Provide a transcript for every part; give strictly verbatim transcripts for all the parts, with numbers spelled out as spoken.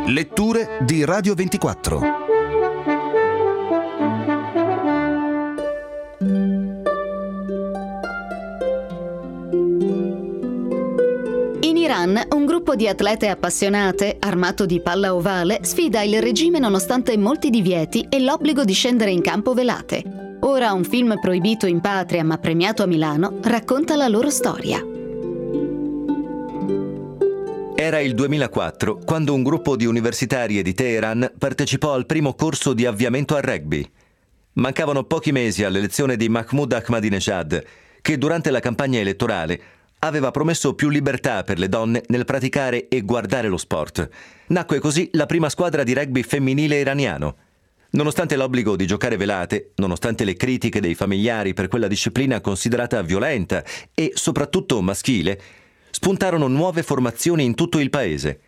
Letture di Radio ventiquattro. In Iran, un gruppo di atlete appassionate, armato di palla ovale, sfida il regime nonostante molti divieti e l'obbligo di scendere in campo velate. Ora un film proibito in patria ma premiato a Milano racconta la loro storia. Era il duemilaquattro quando un gruppo di universitarie di Teheran partecipò al primo corso di avviamento al rugby. Mancavano pochi mesi all'elezione di Mahmoud Ahmadinejad, che durante la campagna elettorale aveva promesso più libertà per le donne nel praticare e guardare lo sport. Nacque così la prima squadra di rugby femminile iraniano. Nonostante l'obbligo di giocare velate, nonostante le critiche dei familiari per quella disciplina considerata violenta e soprattutto maschile, spuntarono nuove formazioni in tutto il paese.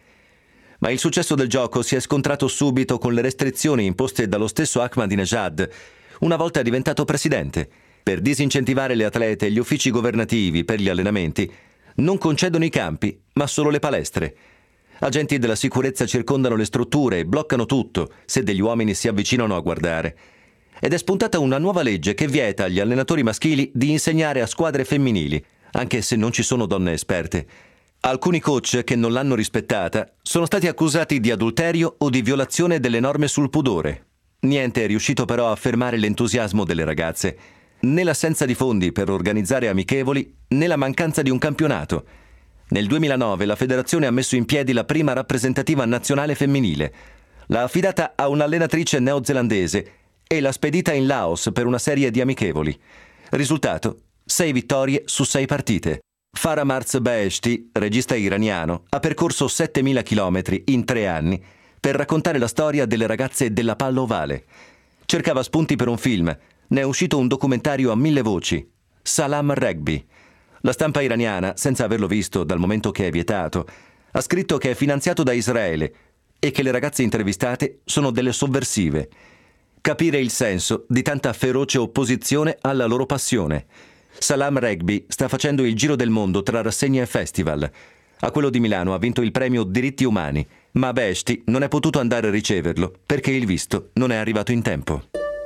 Ma il successo del gioco si è scontrato subito con le restrizioni imposte dallo stesso Ahmadinejad, una volta diventato presidente. Per disincentivare le atlete e gli uffici governativi per gli allenamenti non concedono i campi, ma solo le palestre. Agenti della sicurezza circondano le strutture e bloccano tutto se degli uomini si avvicinano a guardare. Ed è spuntata una nuova legge che vieta agli allenatori maschili di insegnare a squadre femminili, anche se non ci sono donne esperte. Alcuni coach che non l'hanno rispettata sono stati accusati di adulterio o di violazione delle norme sul pudore. Niente è riuscito però a fermare l'entusiasmo delle ragazze, né l'assenza di fondi per organizzare amichevoli, né la mancanza di un campionato. Nel duemilanove la federazione ha messo in piedi la prima rappresentativa nazionale femminile. L'ha affidata a un'allenatrice neozelandese e l'ha spedita in Laos per una serie di amichevoli. Risultato: sei vittorie su sei partite. Faramarz Beheshti, regista iraniano, ha percorso settemila chilometri in tre anni per raccontare la storia delle ragazze della palla ovale. Cercava spunti per un film. Ne è uscito un documentario a mille voci, Salam Rugby. La stampa iraniana, senza averlo visto dal momento che è vietato, ha scritto che è finanziato da Israele e che le ragazze intervistate sono delle sovversive. Capire il senso di tanta feroce opposizione alla loro passione. Salam Rugby sta facendo il giro del mondo tra rassegne e festival. A quello di Milano ha vinto il premio Diritti Umani, ma Beheshti non è potuto andare a riceverlo perché il visto non è arrivato in tempo.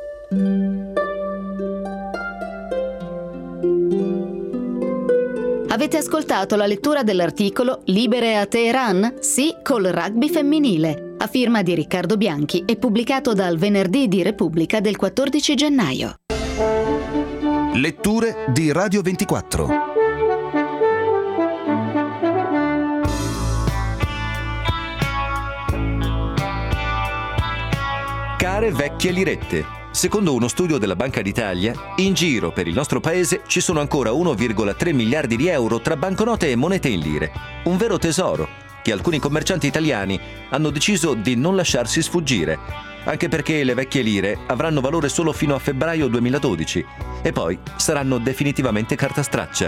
Avete ascoltato la lettura dell'articolo Libere a Teheran? Sì, col rugby femminile, a firma di Riccardo Bianchi e pubblicato dal Venerdì di Repubblica del quattordici gennaio. Letture di Radio ventiquattro. Care vecchie lirette. Secondo uno studio della Banca d'Italia, in giro per il nostro paese ci sono ancora uno virgola tre miliardi di euro tra banconote e monete in lire. Un vero tesoro che alcuni commercianti italiani hanno deciso di non lasciarsi sfuggire, anche perché le vecchie lire avranno valore solo fino a febbraio duemiladodici e poi saranno definitivamente carta straccia.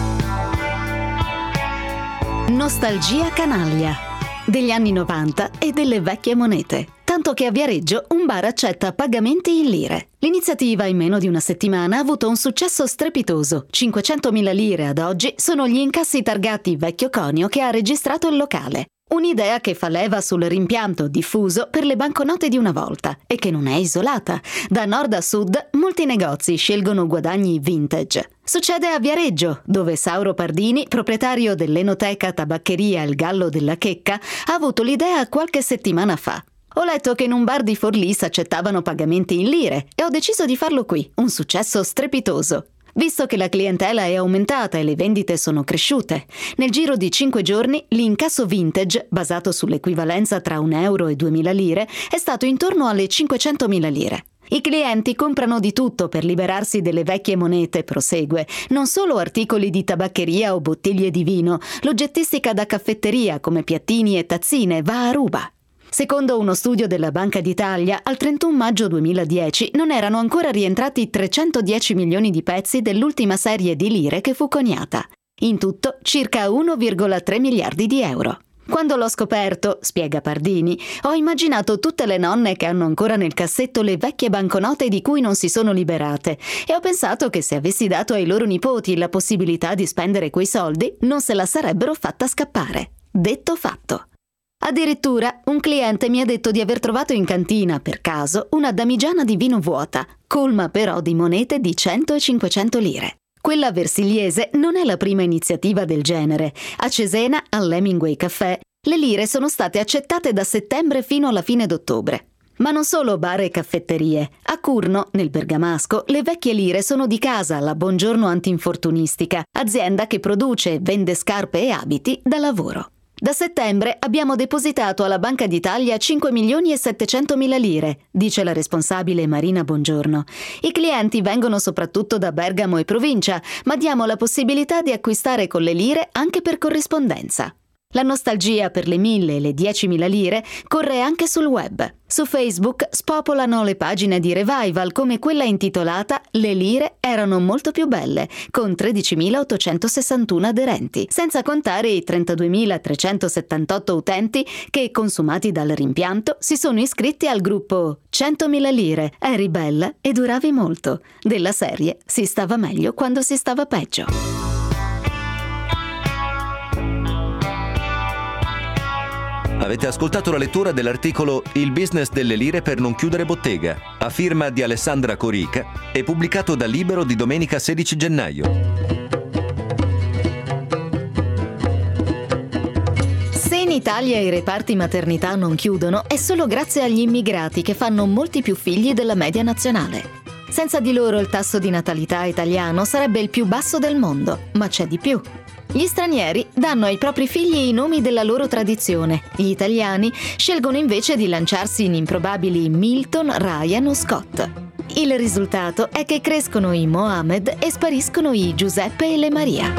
Nostalgia canaglia degli anni novanta e delle vecchie monete. Tanto che a Viareggio un bar accetta pagamenti in lire. L'iniziativa in meno di una settimana ha avuto un successo strepitoso. cinquecentomila lire ad oggi sono gli incassi targati Vecchio Conio che ha registrato il locale. Un'idea che fa leva sul rimpianto diffuso per le banconote di una volta e che non è isolata. Da nord a sud molti negozi scelgono guadagni vintage. Succede a Viareggio, dove Sauro Pardini, proprietario dell'enoteca tabaccheria Il Gallo della Checca, ha avuto l'idea qualche settimana fa. Ho letto che in un bar di Forlì accettavano pagamenti in lire e ho deciso di farlo qui, un successo strepitoso. Visto che la clientela è aumentata e le vendite sono cresciute, nel giro di cinque giorni l'incasso vintage, basato sull'equivalenza tra un euro e duemila lire, è stato intorno alle cinquecentomila lire. I clienti comprano di tutto per liberarsi delle vecchie monete, prosegue, non solo articoli di tabaccheria o bottiglie di vino, l'oggettistica da caffetteria come piattini e tazzine va a ruba. Secondo uno studio della Banca d'Italia, al trentuno maggio duemiladieci non erano ancora rientrati trecentodieci milioni di pezzi dell'ultima serie di lire che fu coniata. In tutto circa uno virgola tre miliardi di euro. Quando l'ho scoperto, spiega Pardini, ho immaginato tutte le nonne che hanno ancora nel cassetto le vecchie banconote di cui non si sono liberate e ho pensato che se avessi dato ai loro nipoti la possibilità di spendere quei soldi, non se la sarebbero fatta scappare. Detto fatto. Addirittura un cliente mi ha detto di aver trovato in cantina, per caso, una damigiana di vino vuota, colma però di monete di cento e cinquecento lire. Quella versigliese non è la prima iniziativa del genere. A Cesena, all'Hemingway Café, le lire sono state accettate da settembre fino alla fine d'ottobre. Ma non solo bar e caffetterie. A Curno, nel Bergamasco, le vecchie lire sono di casa, la Buongiorno Antinfortunistica, azienda che produce e vende scarpe e abiti da lavoro. Da settembre abbiamo depositato alla Banca d'Italia cinque milioni e settecentomila lire, dice la responsabile Marina Bongiorno. I clienti vengono soprattutto da Bergamo e provincia, ma diamo la possibilità di acquistare con le lire anche per corrispondenza. La nostalgia per le mille e le diecimila lire corre anche sul web. Su Facebook spopolano le pagine di revival come quella intitolata Le lire erano molto più belle, con tredicimilaottocentosessantuno aderenti, senza contare i trentaduemilatrecentosettantotto utenti che, consumati dal rimpianto, si sono iscritti al gruppo centomila lire, eri bella e duravi molto. Della serie si stava meglio quando si stava peggio. Avete ascoltato la lettura dell'articolo Il business delle lire per non chiudere bottega, a firma di Alessandra Corica e pubblicato da Libero di domenica sedici gennaio. Se in Italia i reparti maternità non chiudono, è solo grazie agli immigrati che fanno molti più figli della media nazionale. Senza di loro il tasso di natalità italiano sarebbe il più basso del mondo, ma c'è di più. Gli stranieri danno ai propri figli i nomi della loro tradizione. Gli italiani scelgono invece di lanciarsi in improbabili Milton, Ryan o Scott. Il risultato è che crescono i Mohammed e spariscono i Giuseppe e le Maria.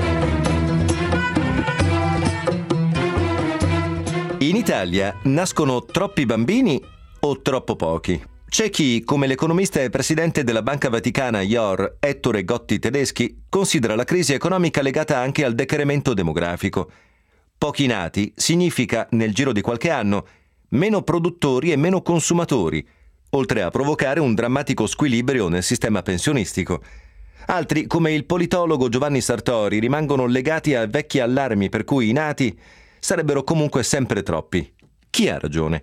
In Italia nascono troppi bambini o troppo pochi? C'è chi, come l'economista e presidente della Banca Vaticana I O R, Ettore Gotti Tedeschi, considera la crisi economica legata anche al decremento demografico. Pochi nati significa, nel giro di qualche anno, meno produttori e meno consumatori, oltre a provocare un drammatico squilibrio nel sistema pensionistico. Altri, come il politologo Giovanni Sartori, rimangono legati a vecchi allarmi per cui i nati sarebbero comunque sempre troppi. Chi ha ragione?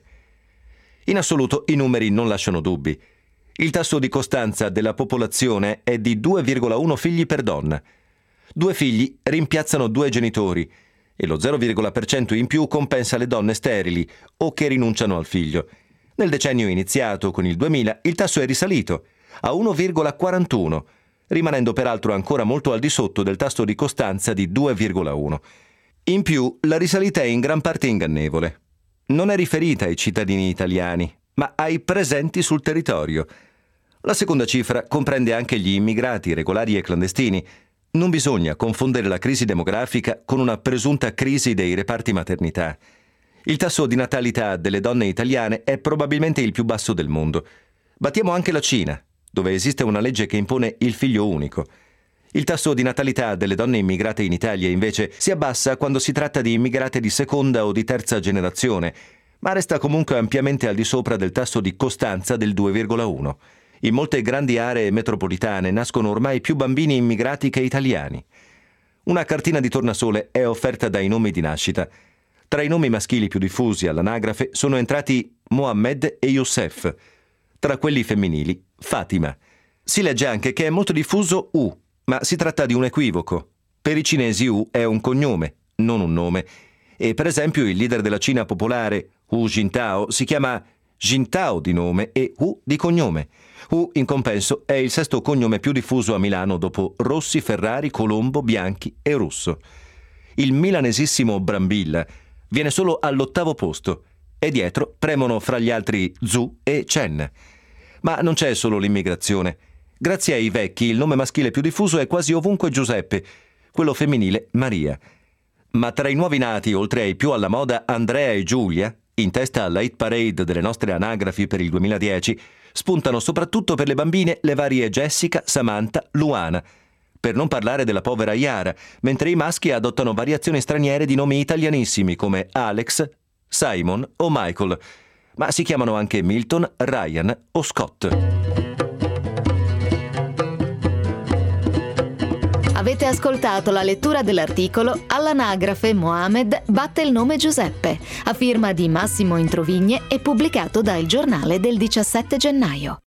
In assoluto i numeri non lasciano dubbi. Il tasso di costanza della popolazione è di due virgola uno figli per donna. Due figli rimpiazzano due genitori e lo zero virgola uno per cento in più compensa le donne sterili o che rinunciano al figlio. Nel decennio iniziato con il duemila il tasso è risalito a uno virgola quarantuno, rimanendo peraltro ancora molto al di sotto del tasso di costanza di due virgola uno. In più, la risalita è in gran parte ingannevole. Non è riferita ai cittadini italiani, ma ai presenti sul territorio. La seconda cifra comprende anche gli immigrati regolari e clandestini. Non bisogna confondere la crisi demografica con una presunta crisi dei reparti maternità. Il tasso di natalità delle donne italiane è probabilmente il più basso del mondo. Battiamo anche la Cina, dove esiste una legge che impone il figlio unico. Il tasso di natalità delle donne immigrate in Italia, invece, si abbassa quando si tratta di immigrate di seconda o di terza generazione, ma resta comunque ampiamente al di sopra del tasso di costanza del due virgola uno. In molte grandi aree metropolitane nascono ormai più bambini immigrati che italiani. Una cartina di tornasole è offerta dai nomi di nascita. Tra i nomi maschili più diffusi all'anagrafe sono entrati Mohammed e Youssef. Tra quelli femminili, Fatima. Si legge anche che è molto diffuso U, ma si tratta di un equivoco. Per i cinesi U è un cognome, non un nome. E per esempio il leader della Cina popolare, Hu Jintao, si chiama Jintao di nome e Hu di cognome. Hu, in compenso, è il sesto cognome più diffuso a Milano dopo Rossi, Ferrari, Colombo, Bianchi e Russo. Il milanesissimo Brambilla viene solo all'ottavo posto e dietro premono fra gli altri Zhu e Chen. Ma non c'è solo l'immigrazione. Grazie ai vecchi, il nome maschile più diffuso è quasi ovunque Giuseppe, quello femminile Maria. Ma tra i nuovi nati, oltre ai più alla moda Andrea e Giulia, in testa alla hit parade delle nostre anagrafi per il duemiladieci, spuntano soprattutto per le bambine le varie Jessica, Samantha, Luana. Per non parlare della povera Iara, mentre i maschi adottano variazioni straniere di nomi italianissimi come Alex, Simon o Michael, ma si chiamano anche Milton, Ryan o Scott. Avete ascoltato la lettura dell'articolo All'anagrafe Mohamed batte il nome Giuseppe, a firma di Massimo Introvigne e pubblicato da Il Giornale del diciassette gennaio.